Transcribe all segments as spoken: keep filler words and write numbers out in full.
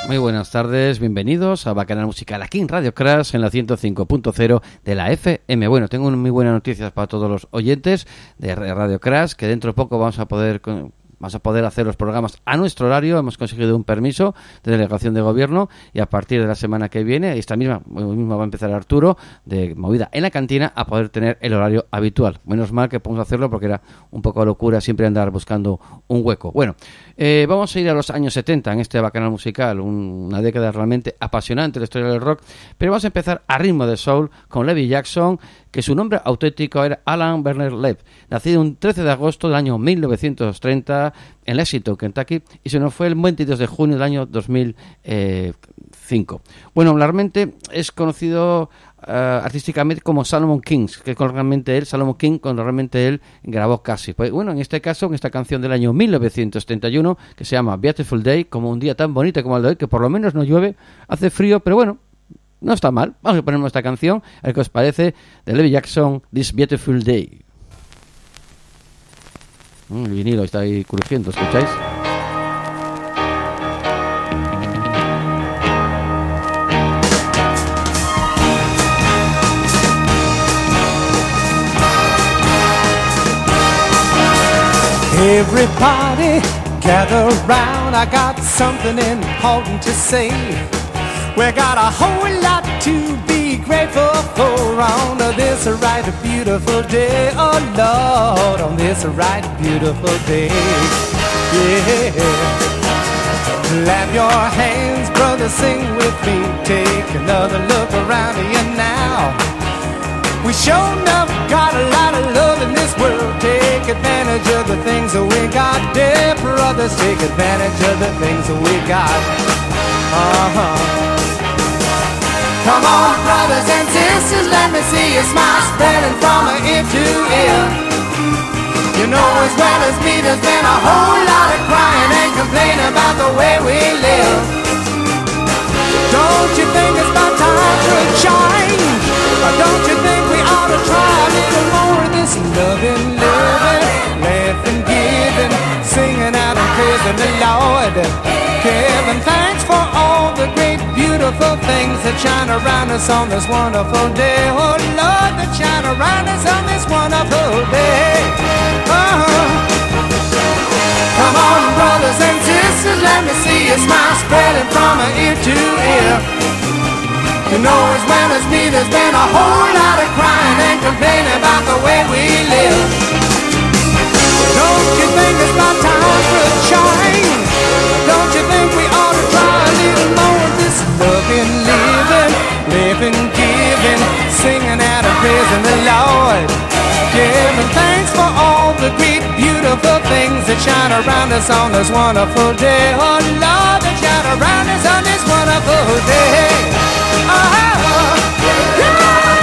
Muy buenas tardes, bienvenidos a Bacanal Musical aquí en Radio Crash en la ciento cinco punto cero de la F M. Bueno, tengo muy buenas noticias para todos los oyentes de Radio Crash, que dentro de poco vamos a poder... Vamos a poder hacer los programas a nuestro horario. Hemos conseguido un permiso de delegación de gobierno y a partir de la semana que viene, esta misma, misma va a empezar Arturo, de Movida en la Cantina, a poder tener el horario habitual. Menos mal que podemos hacerlo porque era un poco locura siempre andar buscando un hueco. Bueno, eh, vamos a ir a los años setenta en este Bacanal Musical, un, una década realmente apasionante en la historia del rock, pero vamos a empezar a ritmo de soul con Levi Jackson, que su nombre auténtico era Alan Werner Lev, nacido un trece de agosto del año mil novecientos treinta en Lexington, Kentucky, y se nos fue el veintidós de junio del año dos mil cinco. Bueno, realmente es conocido uh, artísticamente como Solomon Kings, que con realmente él, Solomon King, cuando realmente él grabó casi. Pues bueno, en este caso, en esta canción del año mil novecientos setenta y uno, que se llama Beautiful Day, como un día tan bonito como el de hoy, que por lo menos no llueve, hace frío, pero bueno, no está mal. Vamos a poner esta canción, a ver qué os parece, de Levi Jackson, This Beautiful Day. Mm, el vinilo está ahí crujiendo, ¿escucháis? Everybody gather round, I got something important to say. We got a whole lot to be grateful for on this right beautiful day. Oh Lord, on this right beautiful day. Yeah. Clap your hands, brother, sing with me. Take another look around you now. We sure enough got a lot of love in this world. Take advantage of the things that we got. Dear brothers, take advantage of the things that we got. Uh-huh. Come on, brothers and sisters, let me see your smile spreading from ear to ear. You know as well as me there's been a whole lot of crying and complaining about the way we live. Don't you think it's about time for a change? Or don't you think we ought to try a little more of this loving, living, laughing, giving, singing out and praising the Lord, giving thanks for all the great beautiful things that shine around us on this wonderful day. Oh Lord, that shine around us on this wonderful day. Uh-huh. Come on, brothers and sisters, let me see your smile spreading from ear to ear. You know as well as me there's been a whole lot of crying and complaining about the way we live. Don't you think it's about time for a change? Don't you think we ought to try a little more of this loving, living, living, giving, singing out and praising the Lord, giving thanks for all the great, beautiful things that shine around us on this wonderful day. Oh Lord, that shine around us on this wonderful day. Oh, yeah.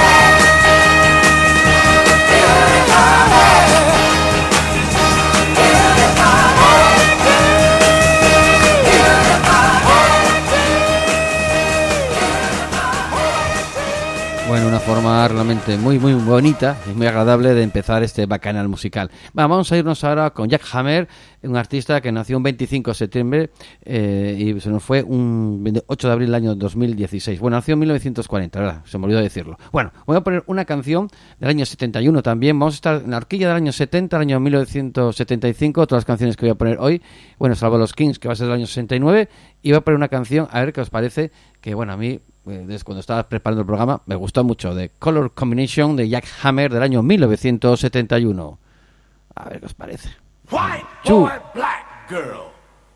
Bueno, una forma realmente muy muy bonita y muy agradable de empezar este Bacanal Musical. Va, vamos a irnos ahora con Jack Hammer, un artista que nació un veinticinco de septiembre eh, y se nos fue un ocho de abril del año dos mil dieciséis. Bueno, nació en mil novecientos cuarenta, ¿verdad? Se me olvidó decirlo. Bueno, voy a poner una canción del año setenta y uno también. Vamos a estar en la horquilla del año setenta, del año mil novecientos setenta y cinco, todas las canciones que voy a poner hoy. Bueno, salvo los Kings, que va a ser del año sesenta y nueve, y voy a poner una canción, a ver qué os parece, que bueno, a mí... desde cuando estaba preparando el programa me gustó mucho, de Color Combination de Jack Hammer del año mil novecientos setenta y uno. A ver qué os parece. White boy, black girl.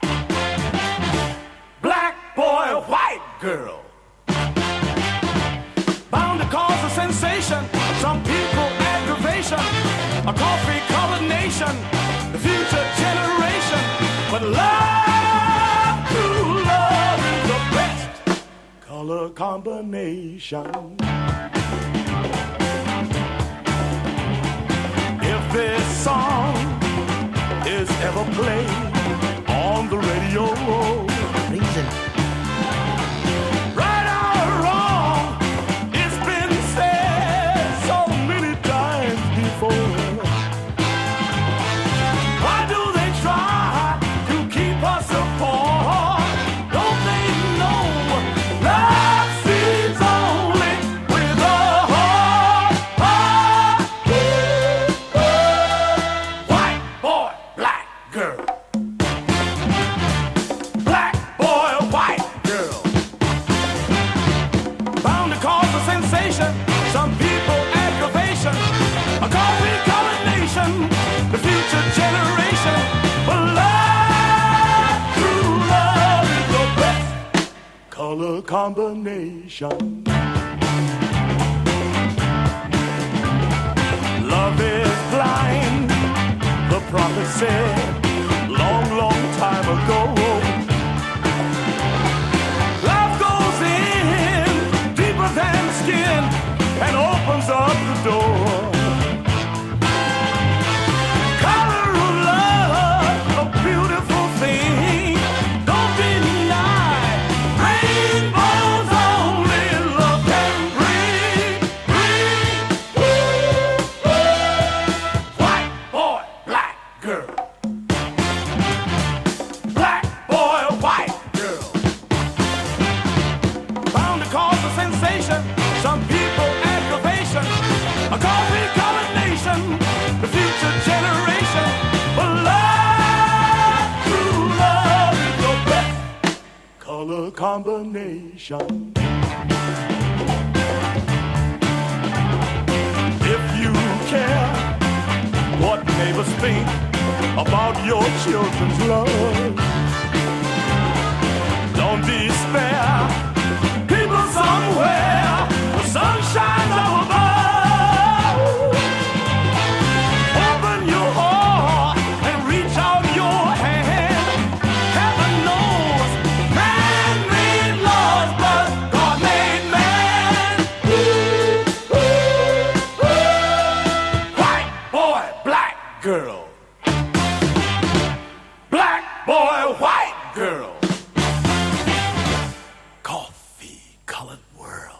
Black boy, white girl. Bound to cause a sensation, some people aggravation, a coffee colored nation, the future generation. But love, true love is the best color combination. If this song is ever played on the radio, reason. Right or wrong, it's been said so many times before. Why do they try to keep us apart? Don't they know combination. Love is blind, the prophet said long, long time ago. Love goes in deeper than skin and opens up the door. Color of love, a beautiful thing. Don't deny, rainbows only love can bring. Bring, ooh, ooh. White boy, black girl. Black boy, white girl. Bound to cause a sensation. Some people aggravation. A coffee colored nation. The future generation. But love, true love is the best color combination. If you care what neighbors think about your children's love, don't despair. People somewhere, the sun shines up above. Open your heart and reach out your hand. Heaven knows man made laws, but God made man. Ooh, ooh, ooh. White boy, black girl. Black boy, white girl. Coffee colored world.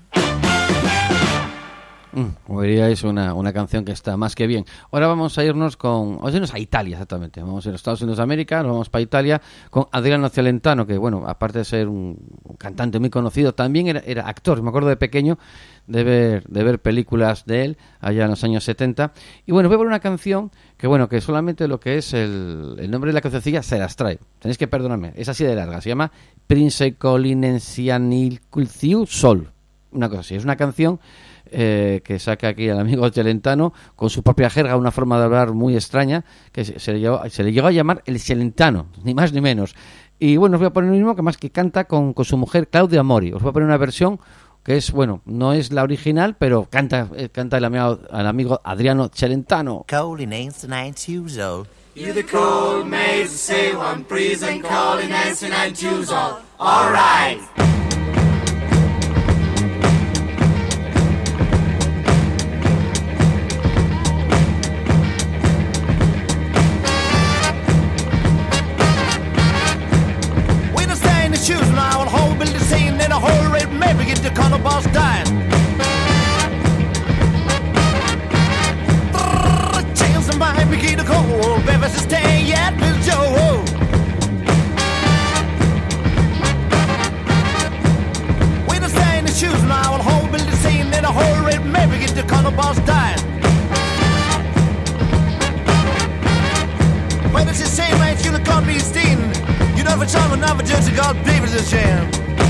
Mm, como diríais, una, una canción que está más que bien. Ahora vamos a irnos con... Vamos a irnos a Italia, exactamente. Vamos a ir a los Estados Unidos de América, nos vamos para Italia con Adriano Celentano, que, bueno, aparte de ser un, un cantante muy conocido, también era, era actor. Me acuerdo de pequeño de ver, de ver películas de él allá en los años setenta. Y, bueno, voy a poner una canción que, bueno, que solamente lo que es el, el nombre de la cancioncilla se las trae. Tenéis que perdonarme, es así de larga. Se llama Prince Colinensianilculciu Sol. Una cosa así, es una canción... Eh, que saca aquí el amigo Celentano con su propia jerga, una forma de hablar muy extraña que se, se, le, llegó, se le llegó a llamar el Celentano, ni más ni menos. Y bueno, os voy a poner lo mismo, que más que canta con, con su mujer Claudia Mori. Os voy a poner una versión que es, bueno, no es la original, pero canta, eh, canta el amigo, el amigo Adriano Celentano. Calling ain't nine choose all. You the cold maze, say one breeze and calling answer nine choose all. All right. Shoes now and whole building scene in a whole red maybe get the color boss dying. Change the mind, begin to cold, baby, stay yet, Bill Joe. When I stay in the shoes now and whole building scene in a whole red maybe get the color boss dying. When it's the same range, you'll come be stealing. You never tell me never judge a God, baby's a sham.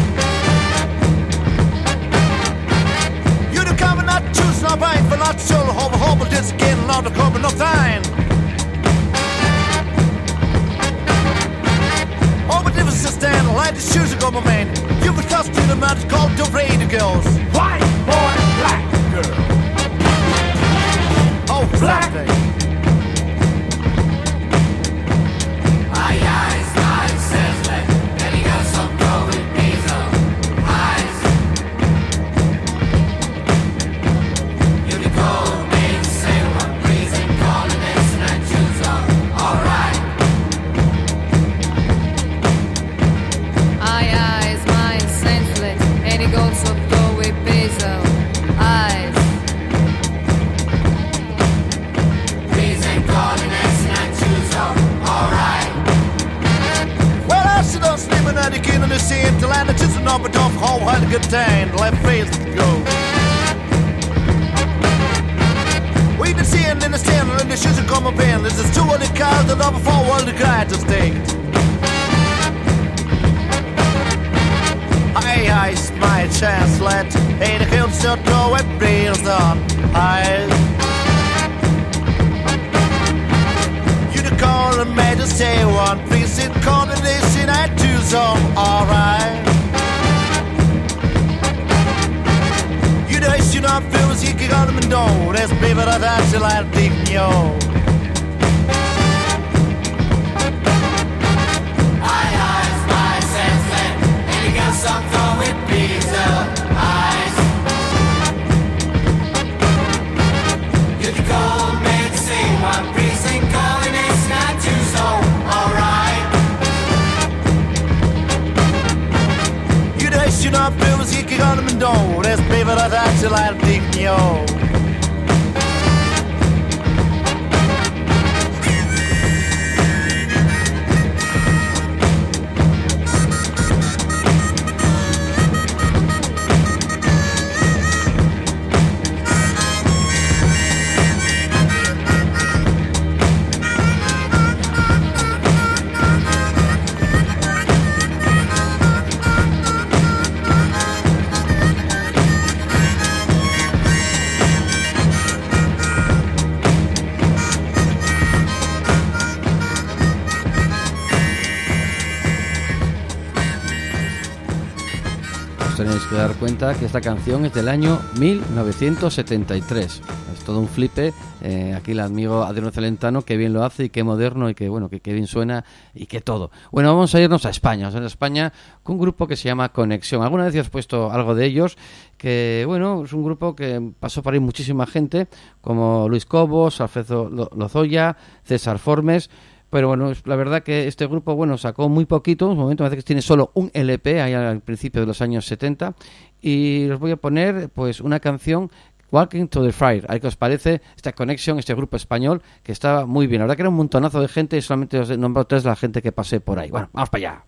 You the common not choose, not buying for not sure. Hope, hope, but this again, not the cover, no time. Oh, but if it's a stand, like the shoes, go, my man. You would trust to the man called the radio girls. White boy, black girl. Oh, Black. Saturday. Good time, left face to go. We the seeing in the stand, and the shoes are coming in. This is two of the cars that are before all the guys to stake. Hey, I my chance, let hey, the hills so throw it breeze on. I you the call and made to say one, please sit combination at two zone, alright. not feel as you got them and don't. That's baby, that's your life, deep in your. Some throw with pizza eyes. You're the gold man to sing one precinct calling it's not too so alright. You dash you not feel as you got them and don't. That's baby, that's your life, deep in your. Tenéis que dar cuenta que esta canción es del año mil novecientos setenta y tres. Es todo un flipe. Eh, aquí el amigo Adriano Celentano, que bien lo hace y qué moderno y que bueno, que, que bien suena y que todo. Bueno, vamos a irnos a España. Vamos a ir a España con un grupo que se llama Conexión. Alguna vez ya os he puesto algo de ellos, que bueno, es un grupo que pasó por ahí muchísima gente, como Luis Cobos, Alfredo Lozoya, César Formes. Pero bueno, la verdad que este grupo, bueno, sacó muy poquito, un momento me parece que tiene solo un L P ahí al principio de los años setenta, y os voy a poner pues una canción, Walking to the Fire. A ver qué os parece esta Connection, este grupo español, que estaba muy bien. La verdad que era un montonazo de gente y solamente os he nombrado tres de la gente que pasé por ahí. Bueno, vamos para allá.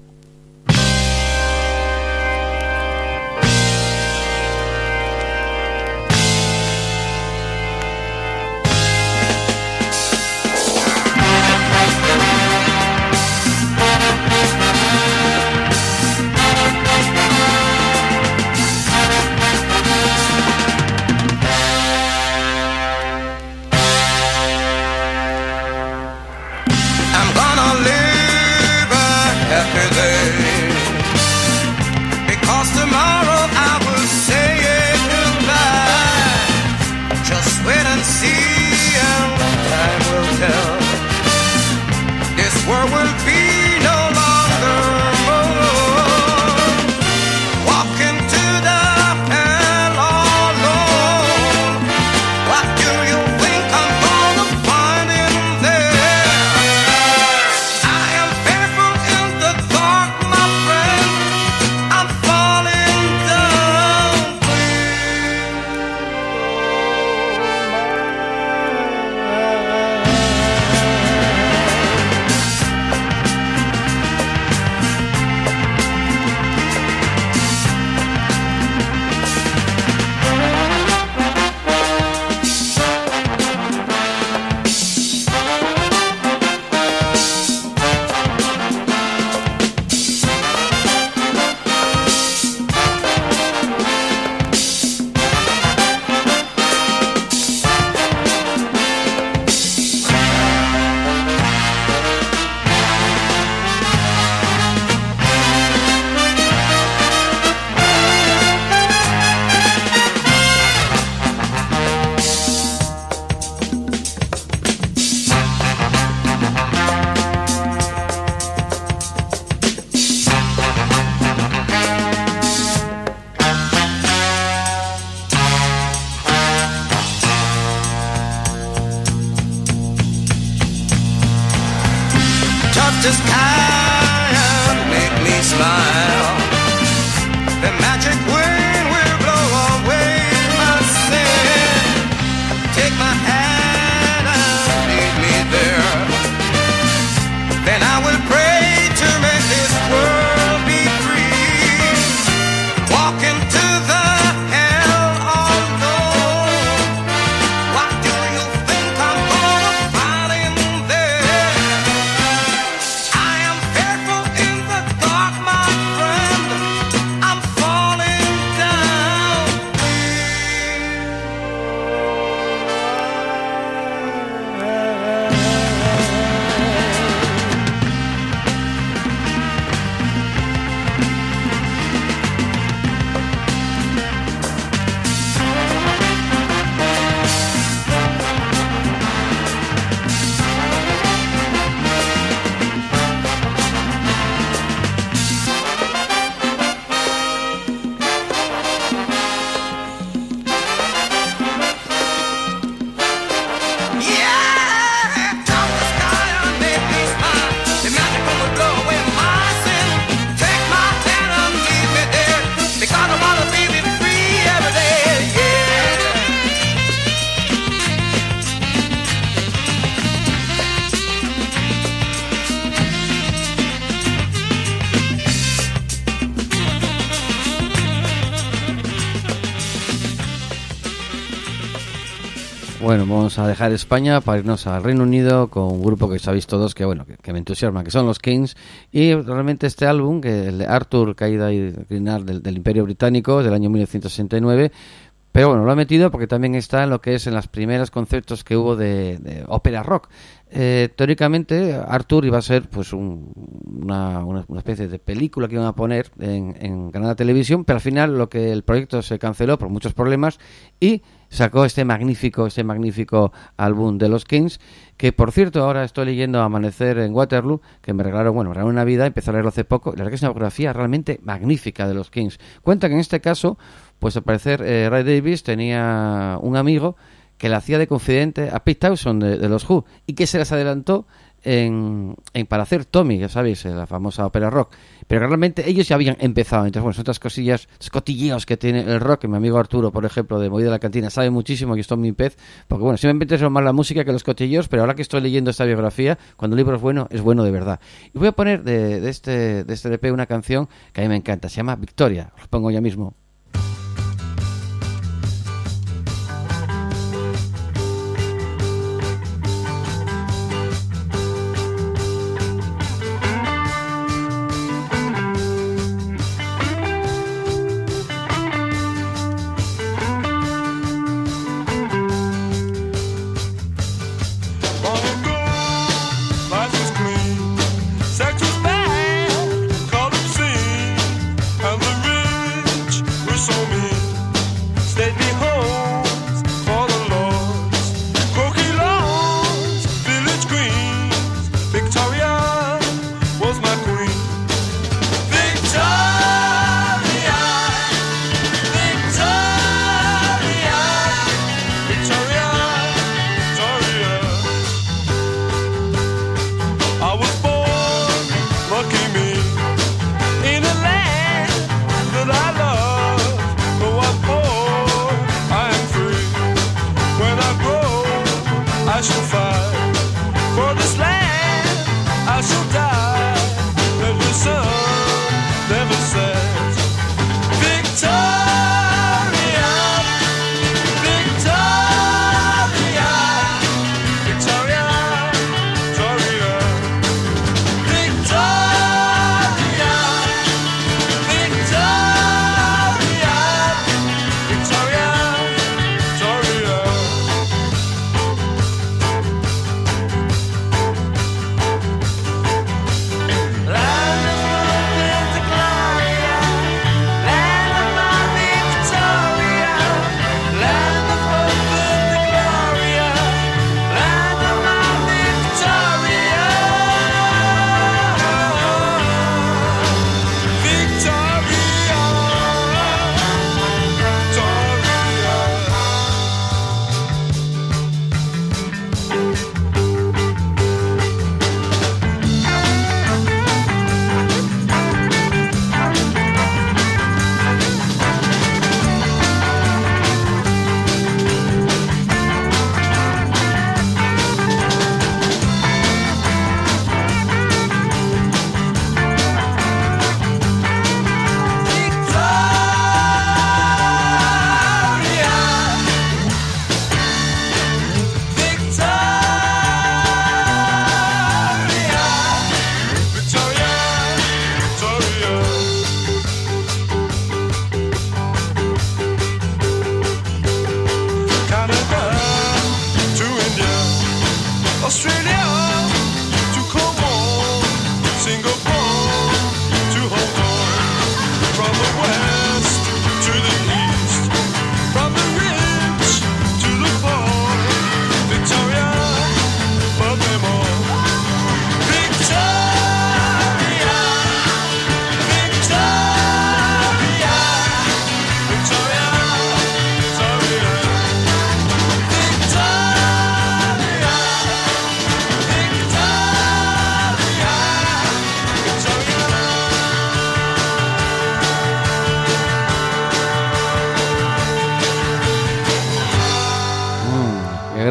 Just kind of make me smile. The magic wind will blow away my sin. Take my hand and lead me there. Then I will pray to make this world be free. Walk into the hell unknown. What do you think I'm gonna find in there? I am fearful in the dark, my friend. I'm falling Bueno, vamos a dejar España para irnos al Reino Unido con un grupo que sabéis todos que bueno que, que me entusiasma, que son los Kings, y realmente este álbum, que el de Arthur, caída y declinar del, del Imperio Británico, del año mil novecientos sesenta y nueve, pero bueno, lo he metido porque también está en lo que es en las primeras conceptos que hubo de, de ópera rock. Eh, teóricamente Arthur iba a ser pues un, una, una, una especie de película que iban a poner en, en Canal Televisión, pero al final lo que el proyecto se canceló por muchos problemas y sacó este magnífico este magnífico álbum de los Kings, que por cierto ahora estoy leyendo Amanecer en Waterloo, que me regalaron, bueno, me regalaron una vida, empecé a leerlo hace poco, y la verdad que es una biografía realmente magnífica de los Kings. Cuenta que en este caso, pues al parecer eh, Ray Davies tenía un amigo que le hacía de confidente a Pete Townshend de, de los Who, y que se les adelantó en, en para hacer Tommy, ya sabéis, la famosa ópera rock, pero realmente ellos ya habían empezado. Entonces, bueno, son otras cosillas, escotilleos que tiene el rock, que mi amigo Arturo, por ejemplo, de Movida de la Cantina, sabe muchísimo, y esto es mi pez, porque bueno, siempre me interesa más la música que los cotilleos, pero ahora que estoy leyendo esta biografía, cuando un libro es bueno, es bueno de verdad. Y voy a poner de, de este de este L P una canción que a mí me encanta, se llama Victoria, os pongo ya mismo.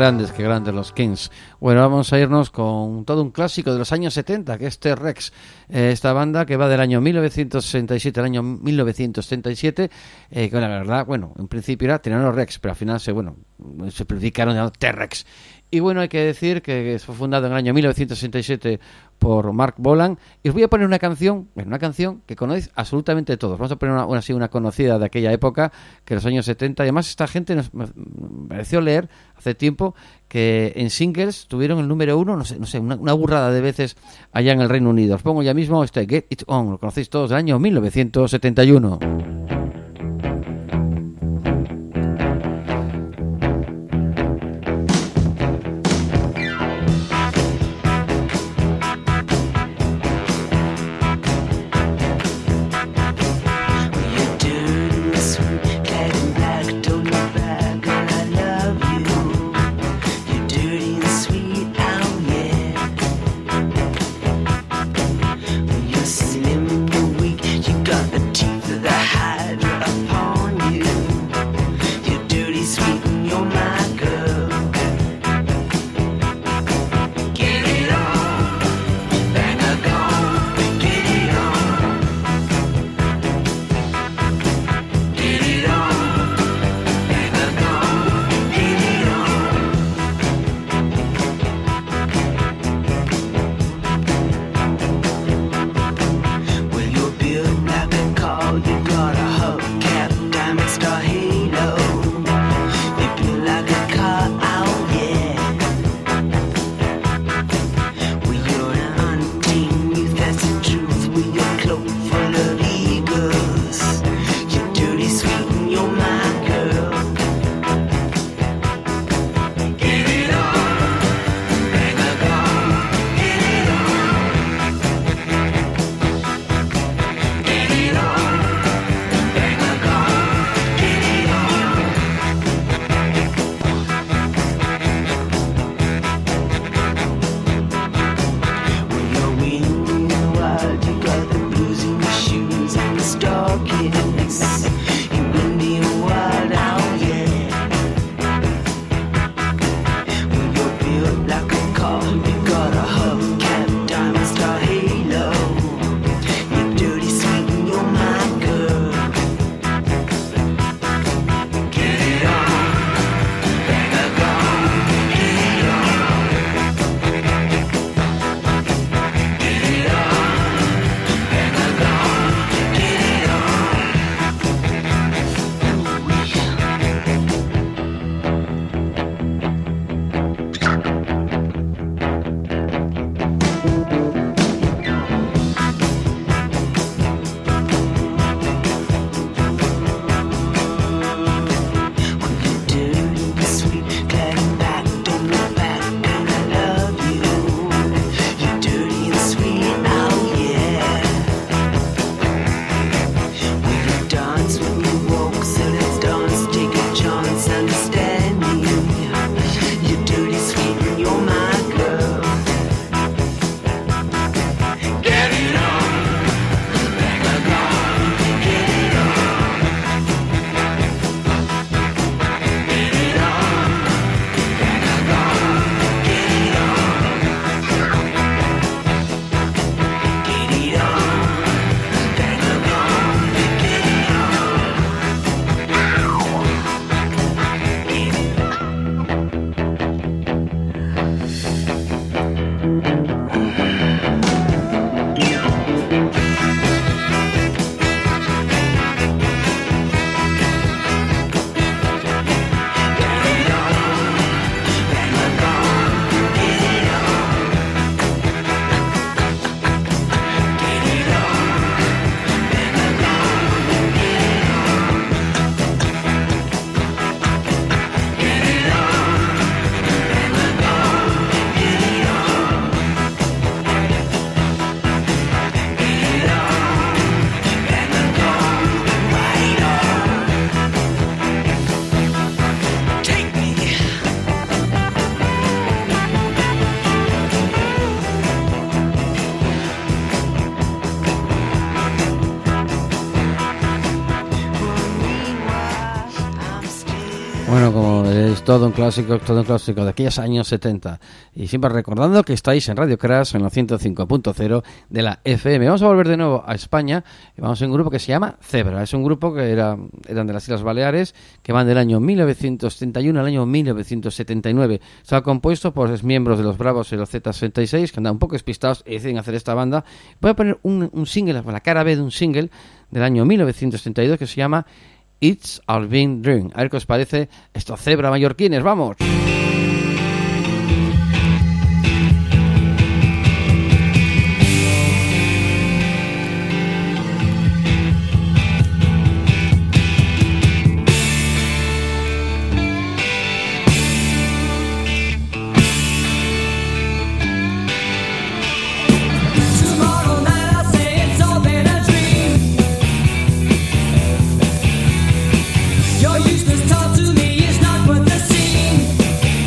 grandes, qué grandes los Kings. Bueno, vamos a irnos con todo un clásico de los años setenta, que es T-Rex. Eh, esta banda que va del año mil novecientos sesenta y siete al año mil novecientos setenta y siete, eh, que la verdad, bueno, en principio era Tyranno Rex, pero al final se, bueno, se simplificaron llamando T-Rex. Y bueno, hay que decir que fue fundado en el año mil novecientos sesenta y siete por Mark Bolan. Y os voy a poner una canción, bueno, una canción que conocéis absolutamente todos. Vamos a poner una, una, así, una conocida de aquella época, que los años setenta. Además, esta gente nos me pareció leer hace tiempo que en singles tuvieron el número uno, no sé, no sé una, una burrada de veces allá en el Reino Unido. Os pongo ya mismo este Get It On, lo conocéis todos, del año mil novecientos setenta y uno. Hide todo un clásico, todo un clásico de aquellos años setenta. Y siempre recordando que estáis en Radio Crash en los ciento cinco punto cero de la F M. Vamos a volver de nuevo a España y vamos a un grupo que se llama Zebra. Es un grupo que era, eran de las Islas Baleares, que van del año mil novecientos setenta y uno al año mil novecientos setenta y nueve. Estaba compuesto por los miembros de los Bravos y los Z sesenta y seis, que andaban un poco despistados y deciden hacer esta banda. Voy a poner un, un single, la cara B de un single del año mil novecientos setenta y dos que se llama It's All Been Dream. A ver qué os parece estos Zebra mallorquines. ¡Vamos! Your useless talk to me is not worth the scene.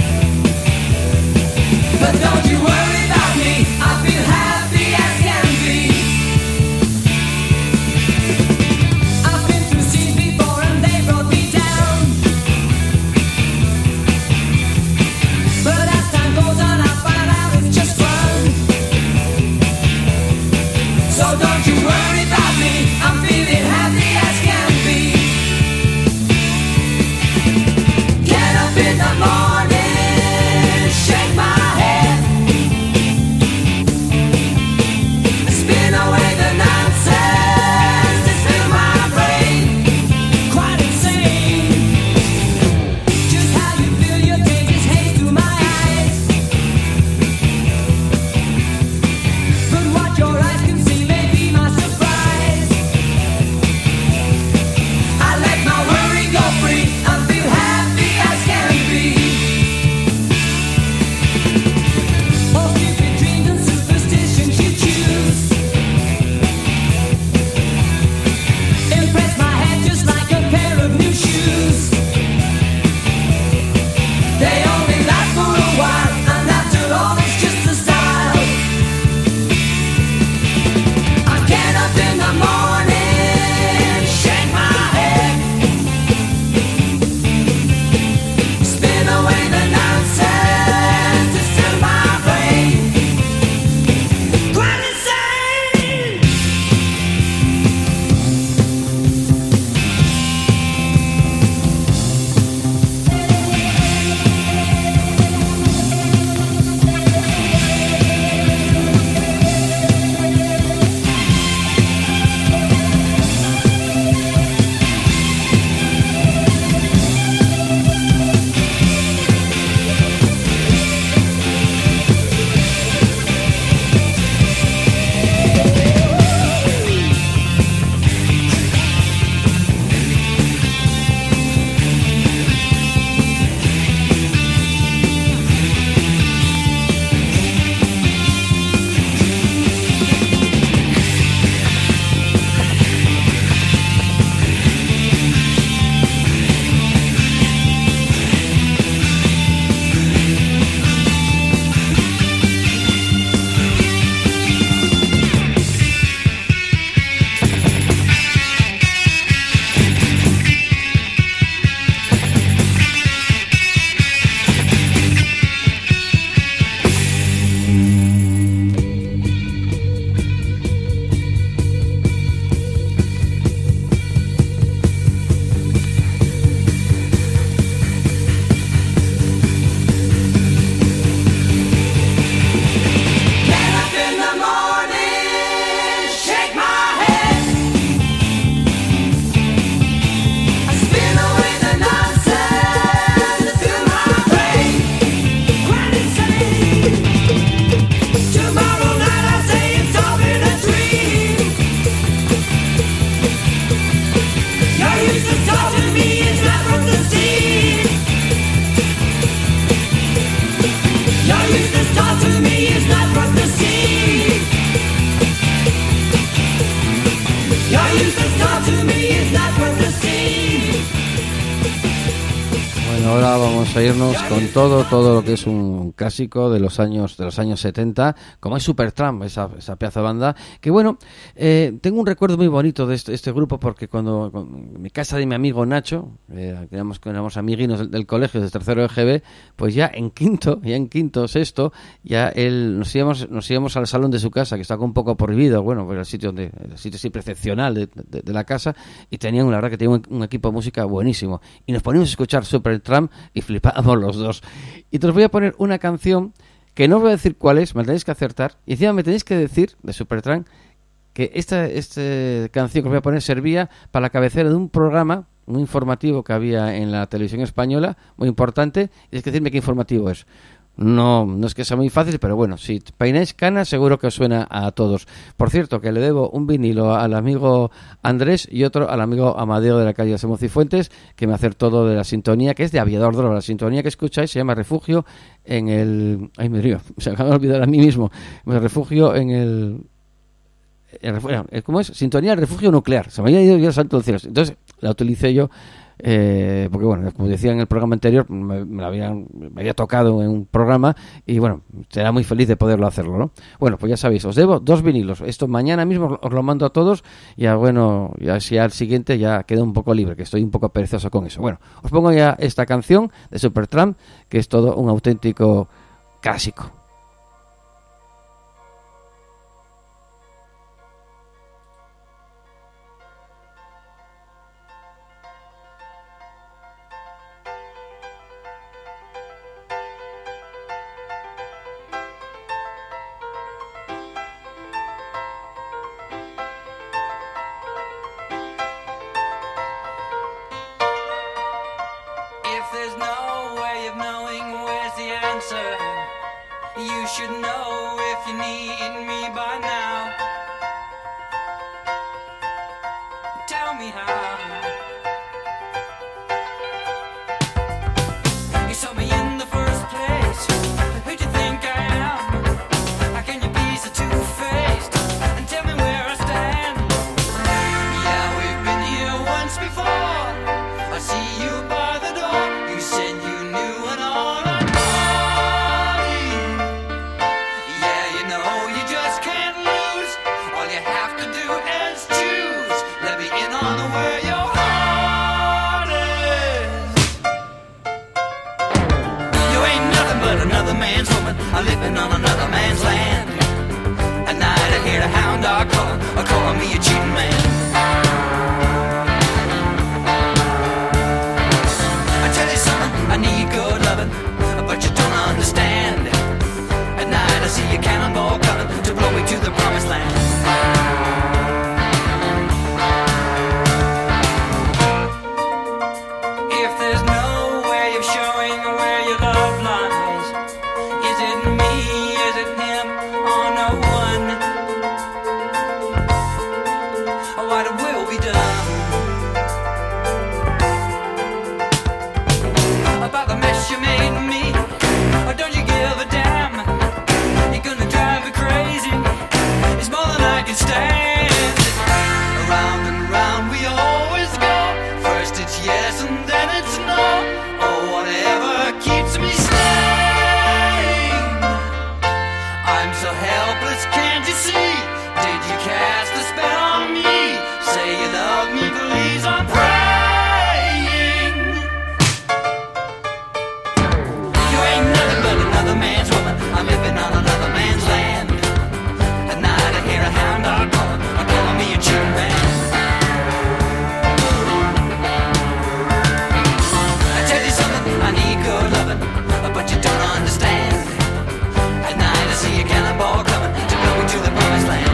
ahora vamos a irnos con todo, todo lo que es un clásico de los años de los años setenta, como es Supertramp, esa, esa pedazo de banda, que bueno, eh, tengo un recuerdo muy bonito de este, este grupo, porque cuando, cuando en mi casa de mi amigo Nacho, eh, que éramos, que éramos amiguinos del, del colegio, del tercero de G B, pues ya en quinto, ya en quinto, sexto, ya él, nos íbamos, nos íbamos al salón de su casa, que estaba un poco prohibido, bueno, pues el sitio donde, el sitio siempre excepcional de, de, de la casa, y tenían, la verdad que tenían un, un equipo de música buenísimo, y nos poníamos a escuchar Supertramp y flipábamos los dos. Y te os voy a poner una canción que no os voy a decir cuál es, me la tenéis que acertar, y encima me tenéis que decir, de Supertramp, que esta, esta canción que os voy a poner servía para la cabecera de un programa muy informativo que había en la televisión española, muy importante, y tenéis que decirme qué informativo es. No, no es que sea muy fácil, pero bueno, si peináis canas seguro que os suena a todos. Por cierto, que le debo un vinilo al amigo Andrés y otro al amigo Amadeo de la calle Semos y Fuentes, que me acertó todo de la sintonía, que es de Aviador Droga. La sintonía que escucháis se llama Refugio en el... Ay, me río, se me acaba de olvidar a mí mismo. Me refugio en el... el... ¿Cómo es? Sintonía del refugio nuclear. Se me había ido yo al santo del cielo. Entonces la utilicé yo. Eh, porque bueno, como decía en el programa anterior, me, me, la habían, me había tocado en un programa y bueno, será muy feliz de poderlo hacerlo, ¿no? Bueno, pues ya sabéis, os debo dos vinilos. Esto mañana mismo os lo mando a todos y ya, bueno, ya si al siguiente ya quedo un poco libre, que estoy un poco perezoso con eso. Bueno, os pongo ya esta canción de Supertramp, que es todo un auténtico clásico. You should know if you need me by now. Tell me how. You saw me in the first place. Who'd you think I am? How can you be so two-faced and tell me where I stand? Yeah, we've been here once before. I see you by the door. You said you knew an all. I'm living on another man's land. At night I hear the hound dog calling, or calling me a cheating man. I tell you something, I need good loving, but you don't understand. At night I see a cannonball coming to blow me to the promised land. If there's no way of showing where your love lies, is it me, is it him, or no one? What will be done about the mess you made me? Or don't you give a damn? You're gonna drive me crazy. It's more than I can stand. Around and round we always go. First it's yes and then it's no. Oh, whatever keeps me staying. I'm so helpless, can't you see? Did you cast a spell on me? Say you love me, please, I'm praying. You ain't nothing but another man's woman. I'm living on another man's land. At night I hear a hound dog calling, or calling me a cheating man. I tell you something, I need good loving, but you don't understand. At night I see a cannonball coming to blow me to the promised land.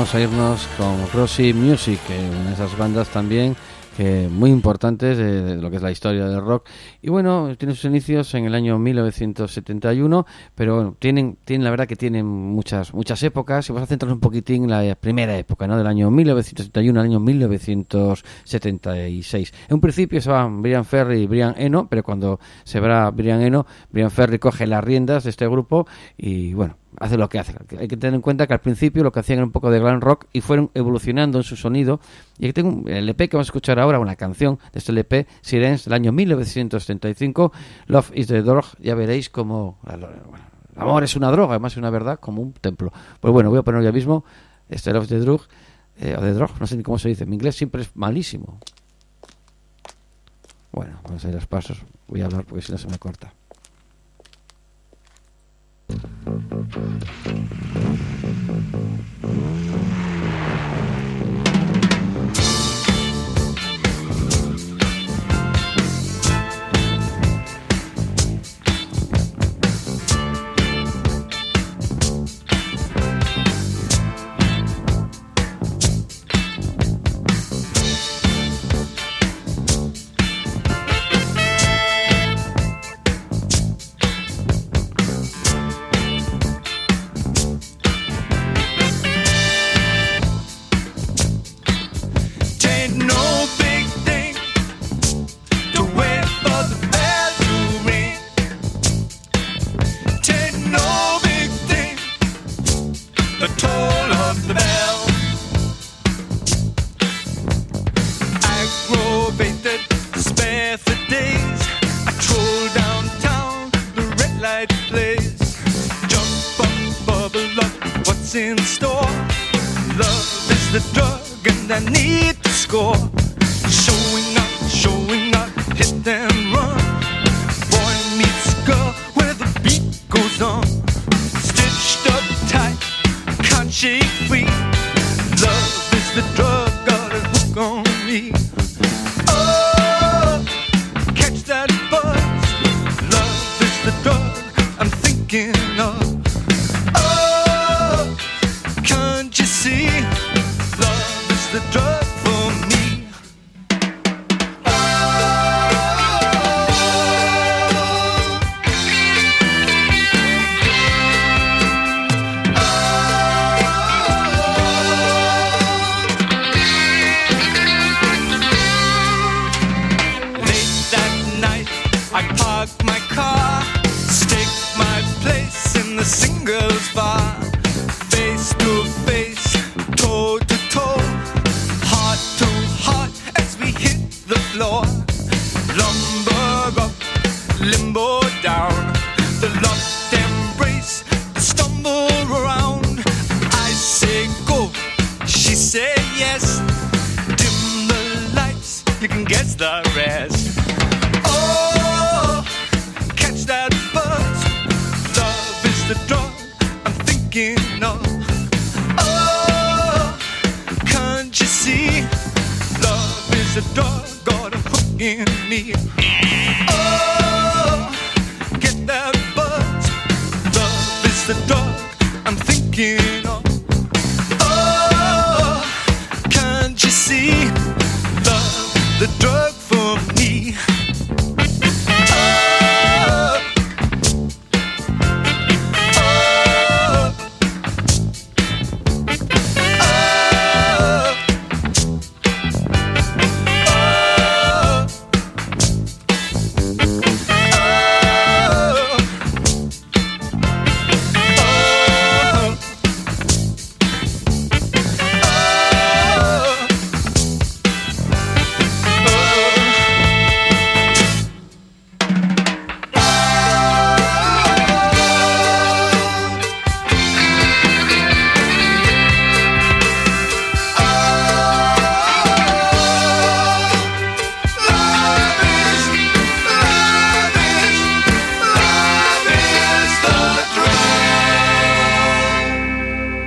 vamos a irnos con Roxy Music, eh, una de esas bandas también que muy importantes de, de lo que es la historia del rock. Y bueno, tiene sus inicios en el año mil novecientos setenta y uno, pero bueno, tienen, tienen la verdad que tienen muchas muchas épocas, y vamos a centrarnos un poquitín en la primera época, ¿no? Del año mil novecientos setenta y uno al año mil novecientos setenta y seis. En un principio se van Brian Ferry y Brian Eno, pero cuando se va Brian Eno, Brian Ferry coge las riendas de este grupo y bueno, hace lo que hace. Hay que tener en cuenta que al principio lo que hacían era un poco de glam rock y fueron evolucionando en su sonido. Y aquí tengo el L P que vamos a escuchar ahora, una canción de este L P, Sirens, del año mil novecientos setenta y cinco, Love is the Drug. Ya veréis como bueno, el amor es una droga, además es una verdad, como un templo. Pues bueno, voy a poner ya mismo este Love is the Drug, eh, o the Drug, no sé ni cómo se dice, en inglés siempre es malísimo. Bueno, vamos a ir a los pasos, voy a hablar porque si no se me corta.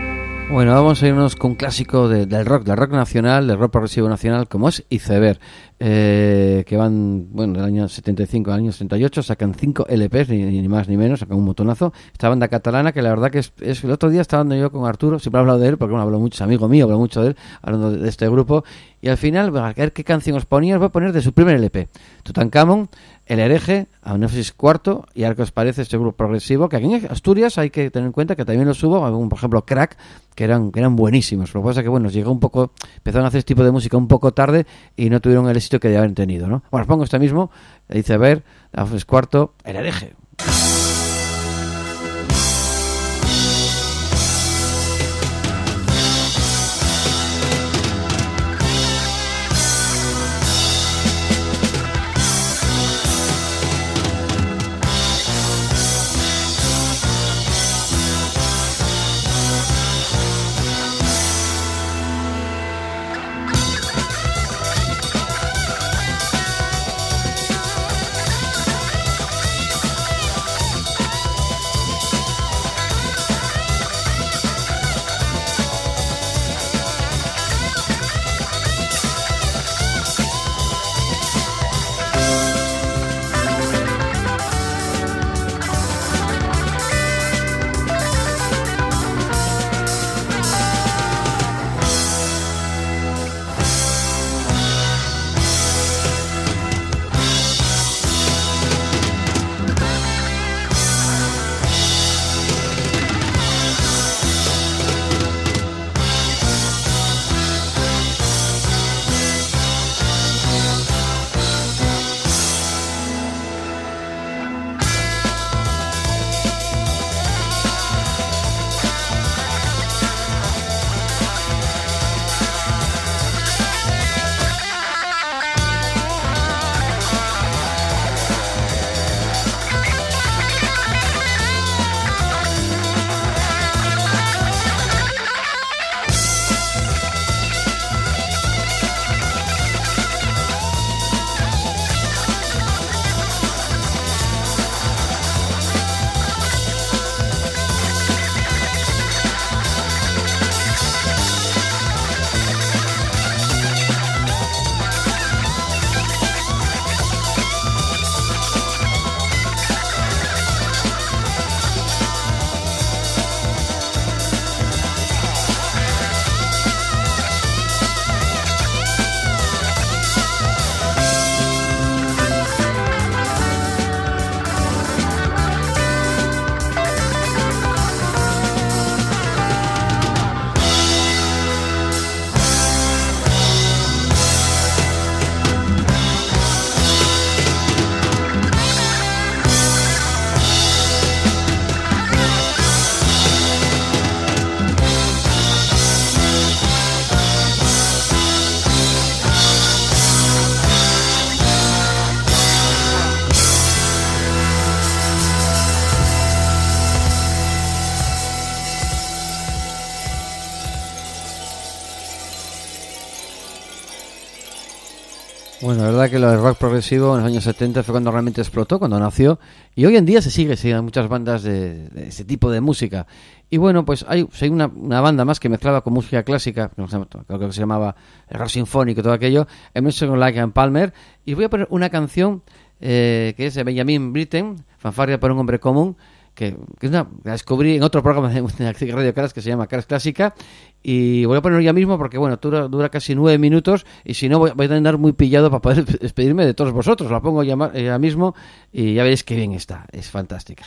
Bueno, vamos a irnos con un clásico de, del rock, del rock nacional, del rock progresivo nacional, como es Iceberg. eh, que van, bueno, del año setenta y cinco al año setenta y ocho, sacan cinco L Pes, ni, ni más ni menos, sacan un montonazo. Esta banda catalana que la verdad que es, es el otro día estaba hablando yo con Arturo, siempre he hablado de él, porque bueno, hablo mucho, es amigo mío, hablo mucho de él, hablando de, de este grupo, y al final, a ver qué canción os ponía, os voy a poner de su primer L P, Tutankamón, El Hereje, Amnesis Cuarto, y ahora que os parece este grupo progresivo, que aquí en Asturias hay que tener en cuenta que también los hubo, por ejemplo, Crack, que eran, que eran buenísimos. Lo que pasa es que, bueno, llegó un poco, empezaron a hacer este tipo de música un poco tarde y no tuvieron el éxito que debían haber tenido, ¿no? Bueno, os pongo este mismo, dice, a ver, Amnesis Cuarto, El Hereje. Bueno, la verdad que lo del rock progresivo en los años setenta fue cuando realmente explotó, cuando nació, y hoy en día se sigue, siguen muchas bandas de, de ese tipo de música. Y bueno, pues hay, hay una, una banda más que mezclaba con música clásica, creo que se llamaba el rock sinfónico y todo aquello, Emerson, Lake and Palmer, y voy a poner una canción eh, que es de Benjamin Britten, Fanfarria para un hombre común, que, que es una, la descubrí en otro programa de, de Radio Crash que se llama Crash Clásica, y voy a ponerlo ya mismo porque bueno, dura, dura casi nueve minutos y si no voy, voy a andar muy pillado para poder despedirme de todos vosotros. La pongo ya, ya mismo y ya veréis qué bien está, es fantástica.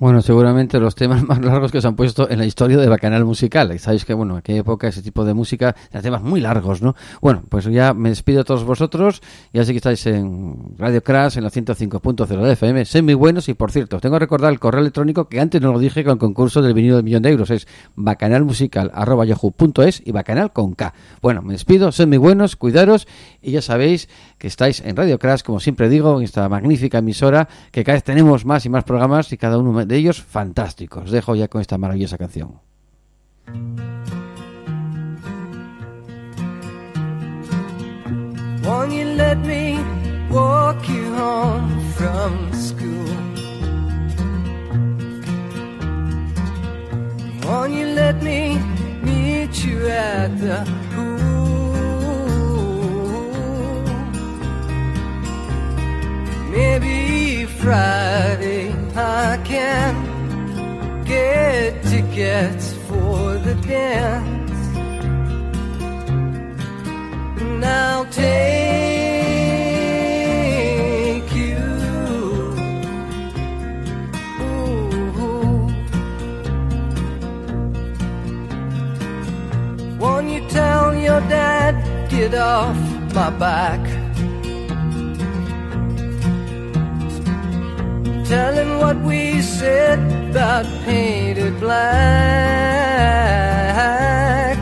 Bueno, seguramente los temas más largos que se han puesto en la historia de Bacanal Musical. Sabéis que, bueno, en aquella época ese tipo de música, eran temas muy largos, ¿no? Bueno, pues ya me despido de todos vosotros. Ya sé que estáis en Radio Crash, en la ciento cinco punto cero de F M. Sed muy buenos y, por cierto, os tengo que recordar el correo electrónico que antes no lo dije con el concurso del vinilo del millón de euros. Es bacanalmusical arroba yahoo punto es y bacanal con K. Bueno, me despido. Sed muy buenos, cuidaros y ya sabéis que estáis en Radio Crash, como siempre digo, en esta magnífica emisora, que cada vez tenemos más y más programas y cada uno de ellos fantásticos. Os dejo ya con esta maravillosa canción. Won't you let me walk you home from school? Won't you let me meet you at the pool? Maybe Friday I can get tickets for the dance, and I'll take you. Ooh. Won't you tell your dad, get off my back? Tell him what we said about painted black.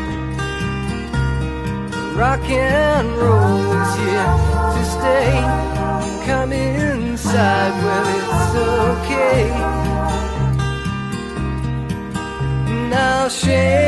Rock and roll is here to stay. Come inside, well, it's okay. Now shake